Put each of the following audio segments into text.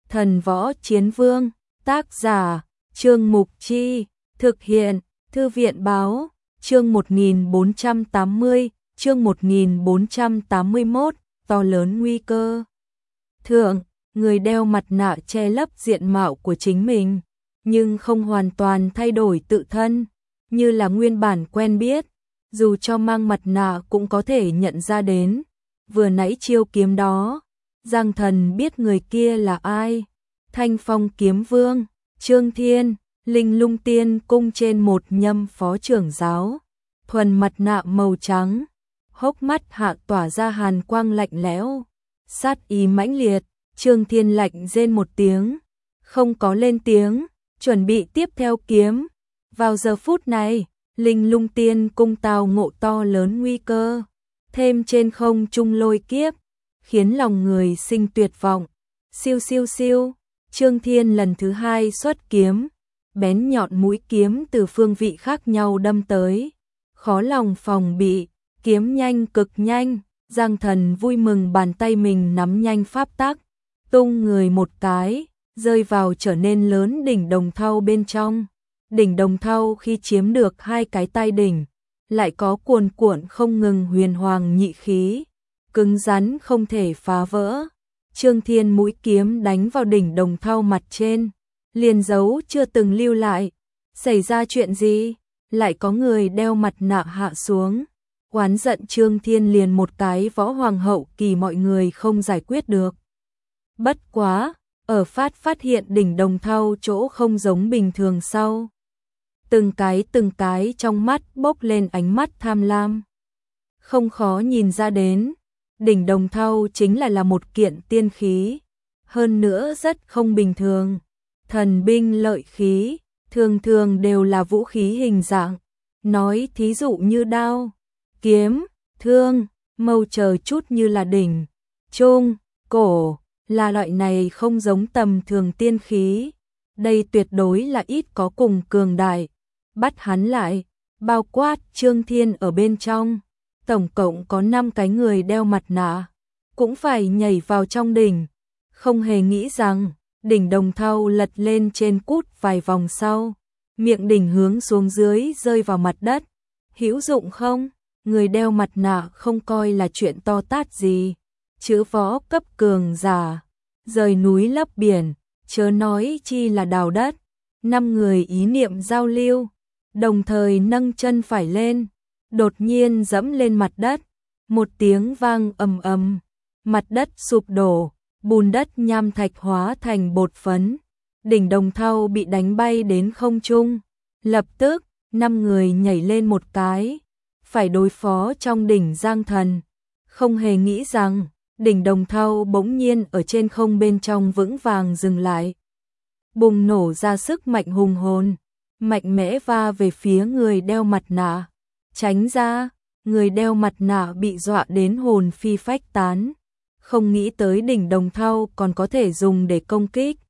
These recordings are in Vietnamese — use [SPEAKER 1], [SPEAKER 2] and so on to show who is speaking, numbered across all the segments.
[SPEAKER 1] Thần Võ Chiến Vương, tác giả, Trương Mục Chi, thực hiện, Thư viện Báo, chương 1480, chương 1481, to lớn nguy cơ. Thượng, người đeo mặt nạ che lấp diện mạo của chính mình, nhưng không hoàn toàn thay đổi tự thân, như là nguyên bản quen biết, dù cho mang mặt nạ cũng có thể nhận ra đến. Vừa nãy chiêu kiếm đó, Giang Thần biết người kia là ai. Thanh Phong Kiếm Vương, Trương Thiên, Linh Lung Tiên cung trên một nhâm phó trưởng giáo, thuần mặt nạ màu trắng, hốc mắt hạ tỏa ra hàn quang lạnh lẽo, sát ý mãnh liệt. Trương Thiên lạnh rên một tiếng, không có lên tiếng, chuẩn bị tiếp theo kiếm. Vào giờ phút này, Linh Lung Tiên cung tao ngộ to lớn nguy cơ, thêm trên không trung lôi kiếp, khiến lòng người sinh tuyệt vọng. Siêu siêu siêu, Trương Thiên lần thứ hai xuất kiếm, bén nhọn mũi kiếm từ phương vị khác nhau đâm tới, khó lòng phòng bị, kiếm nhanh cực nhanh. Giang Thần vui mừng bàn tay mình nắm nhanh pháp tắc, tung người một cái, rơi vào trở nên lớn đỉnh đồng thau bên trong. Đỉnh đồng thau khi chiếm được hai cái tai đỉnh, lại có cuồn cuộn không ngừng huyền hoàng nhị khí, cứng rắn không thể phá vỡ. Trương Thiên mũi kiếm đánh vào đỉnh đồng thau mặt trên, liền dấu chưa từng lưu lại. Xảy ra chuyện gì? Lại có người đeo mặt nạ hạ xuống. Oán giận Trương Thiên liền một cái võ hoàng hậu kỳ mọi người không giải quyết được. Bất quá, ở phát hiện đỉnh đồng thau chỗ không giống bình thường sau. Từng cái trong mắt bốc lên ánh mắt tham lam. Không khó nhìn ra đến, đỉnh đồng thau chính là một kiện tiên khí, hơn nữa rất không bình thường. Thần binh lợi khí, thường thường đều là vũ khí hình dạng, nói thí dụ như đao, kiếm, thương, mâu chờ chút như là đỉnh, trung, cổ, là loại này không giống tầm thường tiên khí. Đây tuyệt đối là ít có cùng cường đại. Bắt hắn lại, bao quát Trương Thiên ở bên trong. Tổng cộng có 5 cái người đeo mặt nạ, cũng phải nhảy vào trong đỉnh. Không hề nghĩ rằng, đỉnh đồng thau lật lên trên cút vài vòng sau, miệng đỉnh hướng xuống dưới rơi vào mặt đất. Hữu dụng không? Người đeo mặt nạ không coi là chuyện to tát gì. Chữ võ cấp cường giả, rời núi lấp biển, chớ nói chi là đào đất. 5 người ý niệm giao lưu, đồng thời nâng chân phải lên, đột nhiên dẫm lên mặt đất, một tiếng vang ầm ầm, mặt đất sụp đổ, bùn đất nham thạch hóa thành bột phấn, đỉnh đồng thau bị đánh bay đến không trung. Lập tức, 5 người nhảy lên một cái, phải đối phó trong đỉnh Giang Thần, không hề nghĩ rằng đỉnh đồng thau bỗng nhiên ở trên không bên trong vững vàng dừng lại, bùng nổ ra sức mạnh hùng hồn, mạnh mẽ va về phía người đeo mặt nạ. Tránh ra, người đeo mặt nạ bị dọa đến hồn phi phách tán, không nghĩ tới đỉnh đồng thau còn có thể dùng để công kích.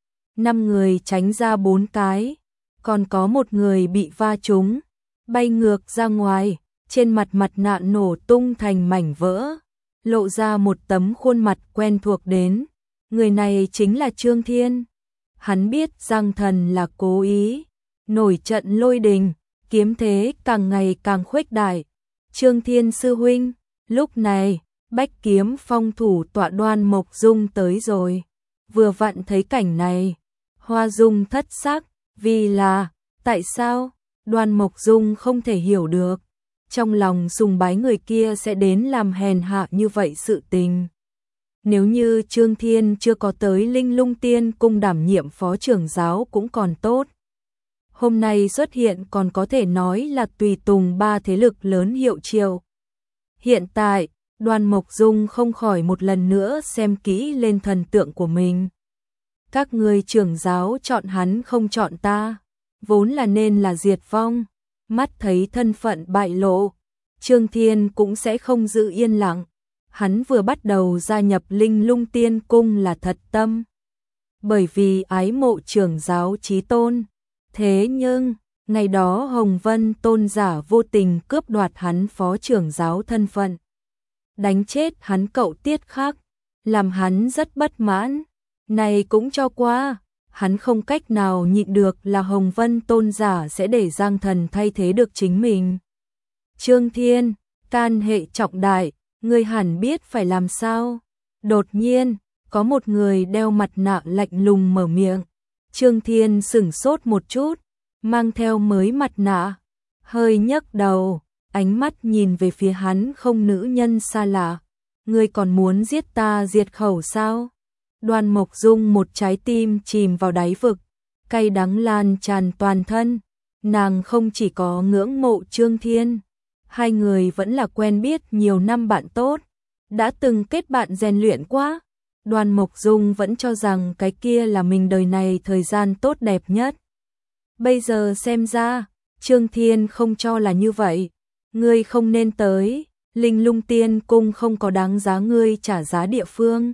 [SPEAKER 1] 5 người tránh ra 4 cái, còn có một người bị va trúng, bay ngược ra ngoài, trên mặt nạ nổ tung thành mảnh vỡ, lộ ra một tấm khuôn mặt quen thuộc đến. Người này chính là Trương Thiên. Hắn biết Giang Thần là cố ý, nổi trận lôi đình, kiếm thế càng ngày càng khuếch đại. Trương Thiên sư huynh, lúc này, Bách Kiếm Phong thủ tọa Đoan Mộc Dung tới rồi. Vừa vặn thấy cảnh này, Hoa Dung thất sắc, vì là, tại sao? Đoan Mộc Dung không thể hiểu được, trong lòng sùng bái người kia sẽ đến làm hèn hạ như vậy sự tình. Nếu như Trương Thiên chưa có tới Linh Lung Tiên cung đảm nhiệm phó trưởng giáo cũng còn tốt. Hôm nay xuất hiện còn có thể nói là tùy tùng 3 thế lực lớn hiệu triệu. Hiện tại, Đoan Mộc Dung không khỏi một lần nữa xem kỹ lên thần tượng của mình. Các ngươi trưởng giáo chọn hắn không chọn ta, vốn là nên là diệt vong. Mắt thấy thân phận bại lộ, Trương Thiên cũng sẽ không giữ yên lặng. Hắn vừa bắt đầu gia nhập Linh Lung Tiên cung là thật tâm, bởi vì ái mộ trưởng giáo chí tôn. Thế nhưng, ngày đó Hồng Vân tôn giả vô tình cướp đoạt hắn phó trưởng giáo thân phận, đánh chết hắn cậu Tiết Khắc, làm hắn rất bất mãn. này cũng cho qua. Hắn không cách nào nhịn được là Hồng Vân tôn giả sẽ để Giang Thần thay thế được chính mình. Trương Thiên, can hệ trọng đại, ngươi hẳn biết phải làm sao. Đột nhiên, có một người đeo mặt nạ lạnh lùng mở miệng. Trương Thiên sửng sốt một chút, mang theo mới mặt nạ, hơi nhấc đầu, ánh mắt nhìn về phía hắn không nữ nhân xa lạ. Ngươi còn muốn giết ta diệt khẩu sao? Đoan Mộc Dung một trái tim chìm vào đáy vực, cay đắng lan tràn toàn thân. Nàng không chỉ có ngưỡng mộ Trương Thiên, hai người vẫn là quen biết nhiều năm bạn tốt, đã từng kết bạn rèn luyện quá. Đoan Mộc Dung vẫn cho rằng cái kia là mình đời này thời gian tốt đẹp nhất. Bây giờ xem ra, Trương Thiên không cho là như vậy. Ngươi không nên tới, Linh Lung Tiên Cung không có đáng giá ngươi trả giá địa phương.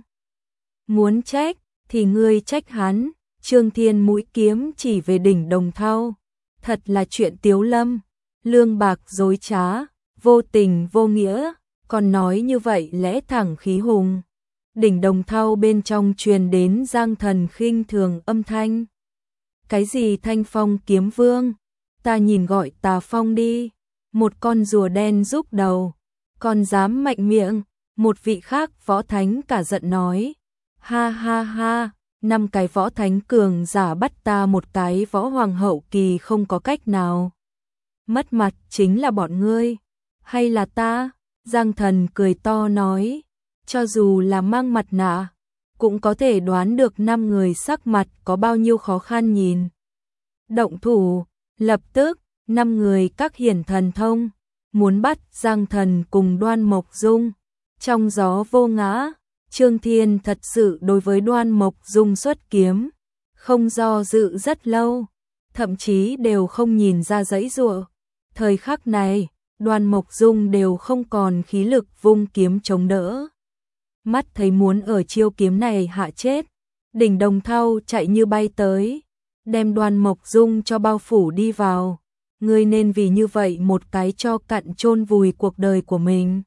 [SPEAKER 1] Muốn trách, thì ngươi trách hắn. Trương Thiên mũi kiếm chỉ về đỉnh Đồng Thau. Thật là chuyện tiếu lâm, lương bạc dối trá, vô tình vô nghĩa, còn nói như vậy lẽ thẳng khí hùng. Đỉnh Đồng Thau bên trong truyền đến Giang Thần khinh thường âm thanh. Cái gì Thanh Phong kiếm vương? Ta nhìn gọi Tà Phong đi. Một con rùa đen rúc đầu. Còn dám mạnh miệng. Một vị khác võ thánh cả giận nói. Ha ha ha, 5 cái võ thánh cường giả bắt ta một cái võ hoàng hậu kỳ không có cách nào. Mất mặt chính là bọn ngươi. Hay là ta? Giang Thần cười to nói. Cho dù là mang mặt nạ, cũng có thể đoán được 5 người sắc mặt có bao nhiêu khó khăn nhìn. Động thủ, lập tức, 5 người các hiển thần thông, muốn bắt Giang Thần cùng Đoan Mộc Dung. Trong gió vô ngã, Trương Thiên thật sự đối với Đoan Mộc Dung xuất kiếm, không do dự rất lâu, thậm chí đều không nhìn ra giãy giụa. Thời khắc này, Đoan Mộc Dung đều không còn khí lực vung kiếm chống đỡ. Mắt thấy muốn ở chiêu kiếm này hạ chết, đỉnh Đồng Thau chạy như bay tới, đem Đoan Mộc Dung cho bao phủ đi vào. Ngươi nên vì như vậy một cái cho cặn chôn vùi cuộc đời của mình.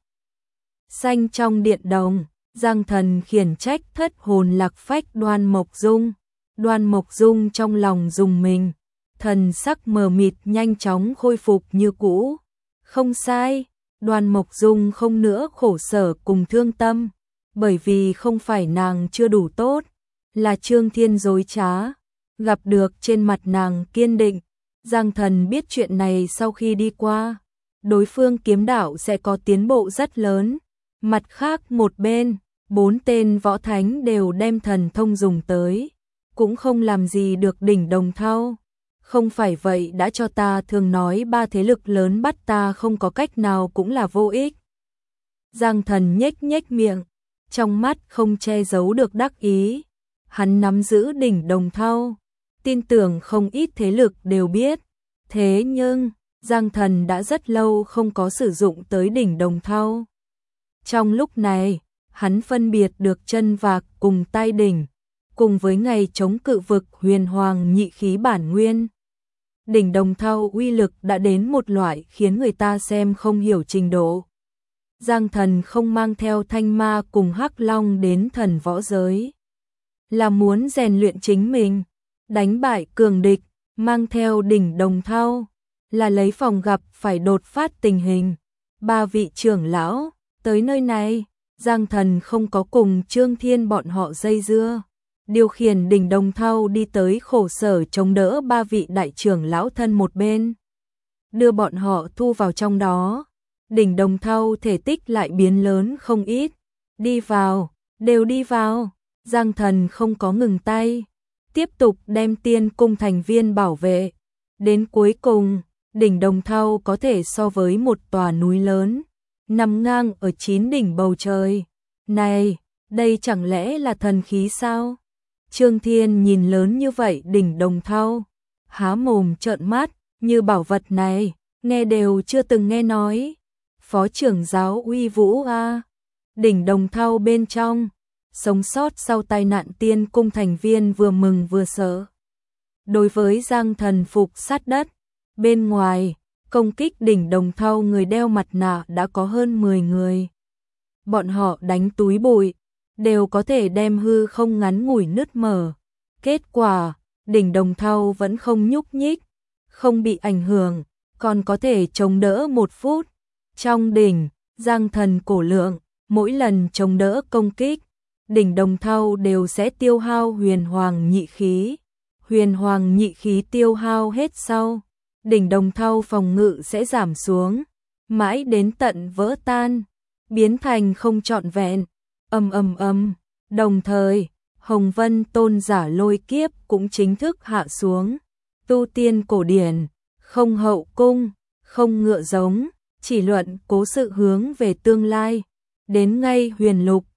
[SPEAKER 1] Xanh trong điện đồng, Giang Thần khiển trách thất hồn lạc phách Đoan Mộc Dung. Đoan Mộc Dung trong lòng rùng mình, thần sắc mờ mịt nhanh chóng khôi phục như cũ. Không sai, Đoan Mộc Dung không nữa khổ sở cùng thương tâm, bởi vì không phải nàng chưa đủ tốt, là Trương Thiên dối trá. Gặp được trên mặt nàng kiên định, Giang Thần biết chuyện này sau khi đi qua, đối phương kiếm đạo sẽ có tiến bộ rất lớn. Mặt khác một bên, 4 tên võ thánh đều đem thần thông dùng tới, cũng không làm gì được đỉnh Đồng Thau. Không phải vậy đã cho ta thường nói 3 thế lực lớn bắt ta không có cách nào cũng là vô ích. Giang Thần nhếch nhếch miệng, trong mắt không che giấu được đắc ý. Hắn nắm giữ đỉnh Đồng Thau, tin tưởng không ít thế lực đều biết. Thế nhưng, Giang Thần đã rất lâu không có sử dụng tới đỉnh Đồng Thau. Trong lúc này, hắn phân biệt được chân vạc cùng tai đỉnh, cùng với ngày chống cự vực huyền hoàng nhị khí bản nguyên. Đỉnh Đồng Thau uy lực đã đến một loại khiến người ta xem không hiểu trình độ. Giang Thần không mang theo Thanh Ma cùng Hắc Long đến thần võ giới, là muốn rèn luyện chính mình, đánh bại cường địch, mang theo đỉnh Đồng Thau, là lấy phòng gặp phải đột phát tình hình. 3 vị trưởng lão tới nơi này, Giang Thần không có cùng Trương Thiên bọn họ dây dưa, điều khiển đỉnh Đồng Thau đi tới khổ sở chống đỡ 3 vị đại trưởng lão thân một bên, đưa bọn họ thu vào trong đó. Đỉnh Đồng Thau thể tích lại biến lớn không ít. Đi vào, đều đi vào. Giang Thần không có ngừng tay, tiếp tục đem Tiên Cung thành viên bảo vệ. Đến cuối cùng, đỉnh Đồng Thau có thể so với một tòa núi lớn, nằm ngang ở 9 đỉnh bầu trời. Này, đây chẳng lẽ là thần khí sao? Trương Thiên nhìn lớn như vậy đỉnh Đồng Thau, há mồm trợn mắt, như bảo vật này, nghe đều chưa từng nghe nói. Phó trưởng giáo uy vũ a. Đỉnh Đồng Thau bên trong, sống sót sau tai nạn Tiên Cung thành viên vừa mừng vừa sợ. Đối với Giang Thần phục sát đất, bên ngoài, công kích đỉnh Đồng Thau người đeo mặt nạ đã có hơn 10 người. Bọn họ đánh túi bụi, đều có thể đem hư không ngắn ngủi nứt mở. Kết quả, đỉnh Đồng Thau vẫn không nhúc nhích, không bị ảnh hưởng, còn có thể chống đỡ 1 phút. Trong đỉnh, Giang Thần cổ lượng, mỗi lần chống đỡ công kích, đỉnh Đồng Thau đều sẽ tiêu hao huyền hoàng nhị khí. Huyền hoàng nhị khí tiêu hao hết sau, đỉnh Đồng Thau phòng ngự sẽ giảm xuống, mãi đến tận vỡ tan, biến thành không trọn vẹn. Đồng thời, Hồng Vân tôn giả lôi kiếp cũng chính thức hạ xuống. Tu tiên cổ điển, không hậu cung, không ngựa giống, chỉ luận cố sự hướng về tương lai. Đến ngay huyền lục,